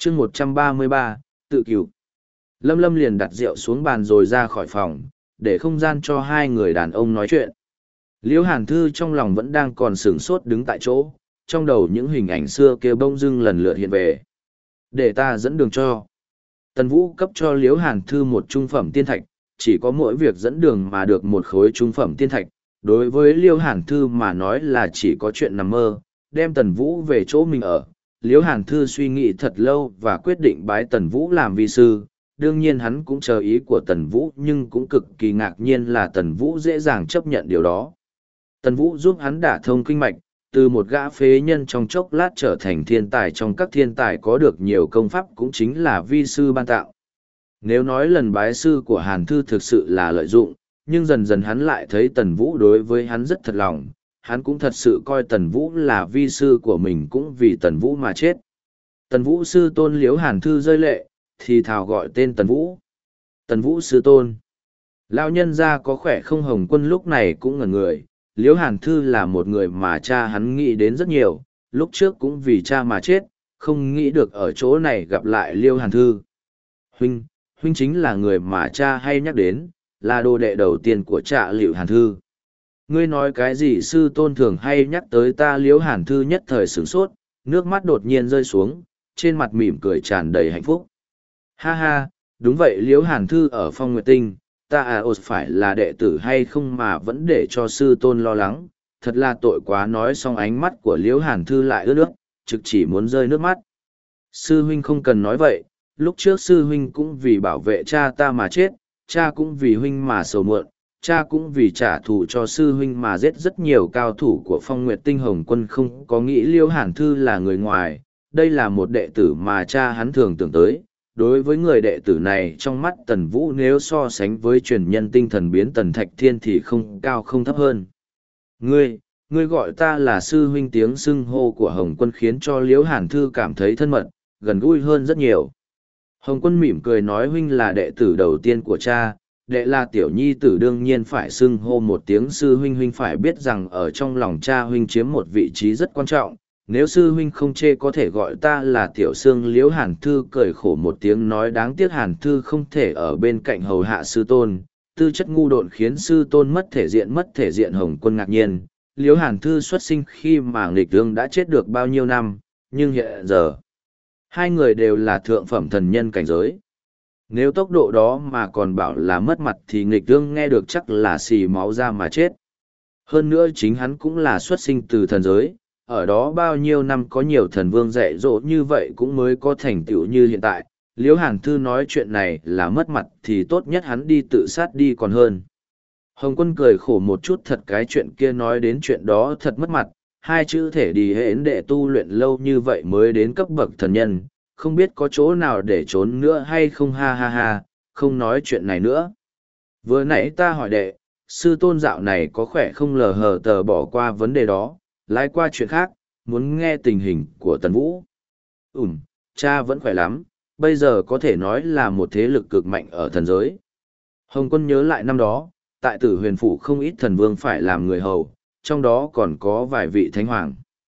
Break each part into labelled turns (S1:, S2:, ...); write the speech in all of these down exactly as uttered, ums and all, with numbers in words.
S1: chương một trăm ba mươi ba, tự cửu. Lâm Lâm liền đặt rượu xuống bàn rồi ra khỏi phòng, để không gian cho hai người đàn ông nói chuyện. Liễu Hàn Thư trong lòng vẫn đang còn sửng sốt đứng tại chỗ, trong đầu những hình ảnh xưa kia bỗng dưng lần lượt hiện về. Để ta dẫn đường cho. Tần Vũ cấp cho Liễu Hàn Thư một trung phẩm tiên thạch, chỉ có mỗi việc dẫn đường mà được một khối trung phẩm tiên thạch. Đối với Liễu Hàn Thư mà nói là chỉ có chuyện nằm mơ, đem Tần Vũ về chỗ mình ở. Liễu Hàn Thư suy nghĩ thật lâu và quyết định bái Tần Vũ làm vi sư. Đương nhiên hắn cũng chờ ý của Tần Vũ nhưng cũng cực kỳ ngạc nhiên là Tần Vũ dễ dàng chấp nhận điều đó. Tần Vũ giúp hắn đả thông kinh mạch, từ một gã phế nhân trong chốc lát trở thành thiên tài trong các thiên tài có được nhiều công pháp cũng chính là vi sư ban tạo. Nếu nói lần bái sư của Hàn Thư thực sự là lợi dụng, nhưng dần dần hắn lại thấy Tần Vũ đối với hắn rất thật lòng, hắn cũng thật sự coi Tần Vũ là vi sư của mình cũng vì Tần Vũ mà chết. Tần Vũ sư tôn Liễu Hàn Thư rơi lệ, thì thào gọi tên Tần Vũ. Tần Vũ sư tôn. Lão nhân gia có khỏe không? Hồng Quân lúc này cũng ngẩn người. Liễu Hàn Thư là một người mà cha hắn nghĩ đến rất nhiều, lúc trước cũng vì cha mà chết, không nghĩ được ở chỗ này gặp lại Liễu Hàn Thư. Huynh, huynh chính là người mà cha hay nhắc đến, là đồ đệ đầu tiên của cha Liễu Hàn Thư. Ngươi nói cái gì sư tôn thường hay nhắc tới ta? Liễu Hàn Thư nhất thời sửng sốt, nước mắt đột nhiên rơi xuống, trên mặt mỉm cười tràn đầy hạnh phúc. Ha ha, đúng vậy. Liễu Hàn Thư ở Phong Nguyệt Tinh, ta à ột phải là đệ tử hay không mà vẫn để cho sư tôn lo lắng, thật là tội quá. Nói xong ánh mắt của Liễu Hàn Thư lại ướt nước, trực chỉ muốn rơi nước mắt. Sư huynh không cần nói vậy, lúc trước sư huynh cũng vì bảo vệ cha ta mà chết, cha cũng vì huynh mà sầu muộn, cha cũng vì trả thù cho sư huynh mà giết rất nhiều cao thủ của Phong Nguyệt Tinh. Hồng Quân không có nghĩ Liễu Hàn Thư là người ngoài, đây là một đệ tử mà cha hắn thường tưởng tới. Đối với người đệ tử này trong mắt Tần Vũ nếu so sánh với truyền nhân tinh thần biến Tần Thạch Thiên thì không cao không thấp hơn. Ngươi, ngươi gọi ta là sư huynh. Tiếng xưng hô của Hồng Quân khiến cho Liễu Hàn Thư cảm thấy thân mật, gần gũi hơn rất nhiều. Hồng Quân mỉm cười nói huynh là đệ tử đầu tiên của cha, đệ là tiểu nhi tử đương nhiên phải xưng hô một tiếng sư huynh. Huynh phải biết rằng ở trong lòng cha huynh chiếm một vị trí rất quan trọng. Nếu sư huynh không chê có thể gọi ta là tiểu xương. Liễu Hàn Thư cười khổ một tiếng nói đáng tiếc Hàn Thư không thể ở bên cạnh hầu hạ sư tôn, tư chất ngu độn khiến sư tôn mất thể diện. Mất thể diện? Hồng Quân ngạc nhiên. Liễu Hàn Thư xuất sinh khi mà nghịch ương đã chết được bao nhiêu năm, nhưng hiện giờ hai người đều là thượng phẩm thần nhân cảnh giới. Nếu tốc độ đó mà còn bảo là mất mặt thì nghịch ương nghe được chắc là xì máu ra mà chết. Hơn nữa chính hắn cũng là xuất sinh từ thần giới, ở đó bao nhiêu năm có nhiều thần vương dạy dỗ như vậy cũng mới có thành tựu như hiện tại. Liễu Hàn Thư nói chuyện này là mất mặt thì tốt nhất hắn đi tự sát đi còn hơn. Hồng Quân cười khổ một chút, thật cái chuyện kia nói đến chuyện đó thật mất mặt, hai chữ thể đi hễn đệ tu luyện lâu như vậy mới đến cấp bậc thần nhân, không biết có chỗ nào để trốn nữa hay không. Ha ha ha, không nói chuyện này nữa. Vừa nãy ta hỏi đệ, sư tôn dạo này có khỏe không? Lờ hờ tờ bỏ qua vấn đề đó, lái qua chuyện khác, muốn nghe tình hình của Tần Vũ. Ừm, cha vẫn khỏe lắm, bây giờ có thể nói là một thế lực cực mạnh ở thần giới. Hồng Quân nhớ lại năm đó, tại Tử Huyền Phủ không ít thần vương phải làm người hầu, trong đó còn có vài vị thánh hoàng.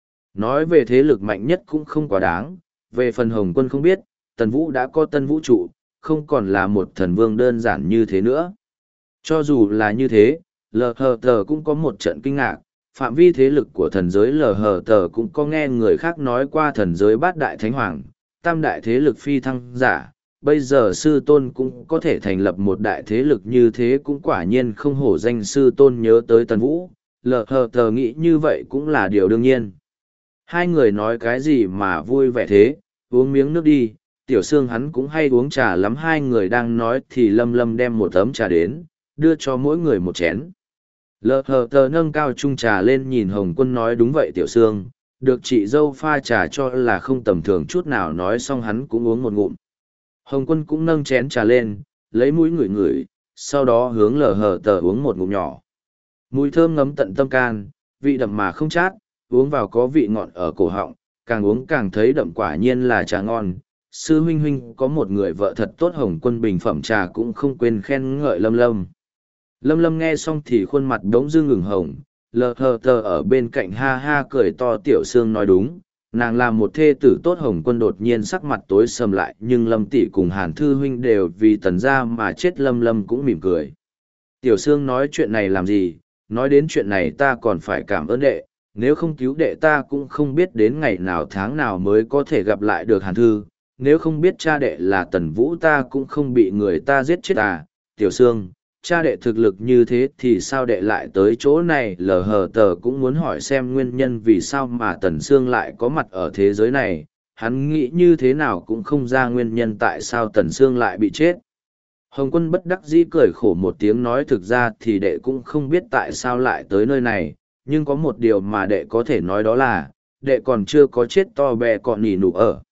S1: Nói về thế lực mạnh nhất cũng không quá đáng, về phần Hồng Quân không biết, Tần Vũ đã có tân vũ trụ, không còn là một thần vương đơn giản như thế nữa. Cho dù là như thế, lờ hờ tờ cũng có một trận kinh ngạc. Phạm vi thế lực của thần giới lờ hờ tờ cũng có nghe người khác nói qua thần giới bát đại thánh hoàng, tam đại thế lực phi thăng giả. Bây giờ sư tôn cũng có thể thành lập một đại thế lực như thế cũng quả nhiên không hổ danh sư tôn. Nhớ tới Tần Vũ, lờ hờ tờ nghĩ như vậy cũng là điều đương nhiên. Hai người nói cái gì mà vui vẻ thế? Uống miếng nước đi, tiểu xương hắn cũng hay uống trà lắm. Hai người đang nói thì Lâm Lâm đem một tấm trà đến, đưa cho mỗi người một chén. Lờ hờ tờ nâng cao chung trà lên nhìn Hồng Quân nói đúng vậy tiểu xương, được chị dâu pha trà cho là không tầm thường chút nào. Nói xong hắn cũng uống một ngụm. Hồng Quân cũng nâng chén trà lên, lấy mũi ngửi ngửi, sau đó hướng lờ hờ tờ uống một ngụm nhỏ. Mùi thơm ngấm tận tâm can, vị đậm mà không chát, uống vào có vị ngọt ở cổ họng, càng uống càng thấy đậm, quả nhiên là trà ngon. Sư huynh huynh có một người vợ thật tốt. Hồng Quân bình phẩm trà cũng không quên khen ngợi Lâm Lâm. Lâm Lâm nghe xong thì khuôn mặt đống dưng ửng hồng, lờ hờ tờ ở bên cạnh ha ha cười to. Tiểu Sương nói đúng, nàng là một thê tử tốt. Hồng Quân đột nhiên sắc mặt tối sầm lại, nhưng Lâm tỷ cùng Hàn Thư huynh đều vì Tần gia mà chết. Lâm Lâm cũng mỉm cười. Tiểu Sương nói chuyện này làm gì, nói đến chuyện này ta còn phải cảm ơn đệ, nếu không cứu đệ ta cũng không biết đến ngày nào tháng nào mới có thể gặp lại được Hàn Thư, nếu không biết cha đệ là Tần Vũ ta cũng không bị người ta giết chết à. Tiểu Sương, cha đệ thực lực như thế thì sao đệ lại tới chỗ này? Lờ hờ tờ cũng muốn hỏi xem nguyên nhân vì sao mà Tần Sương lại có mặt ở thế giới này, hắn nghĩ như thế nào cũng không ra nguyên nhân tại sao Tần Sương lại bị chết. Hồng Quân bất đắc dĩ cười khổ một tiếng nói thực ra thì đệ cũng không biết tại sao lại tới nơi này, nhưng có một điều mà đệ có thể nói đó là, đệ còn chưa có chết to bè còn nỉ nụ ở.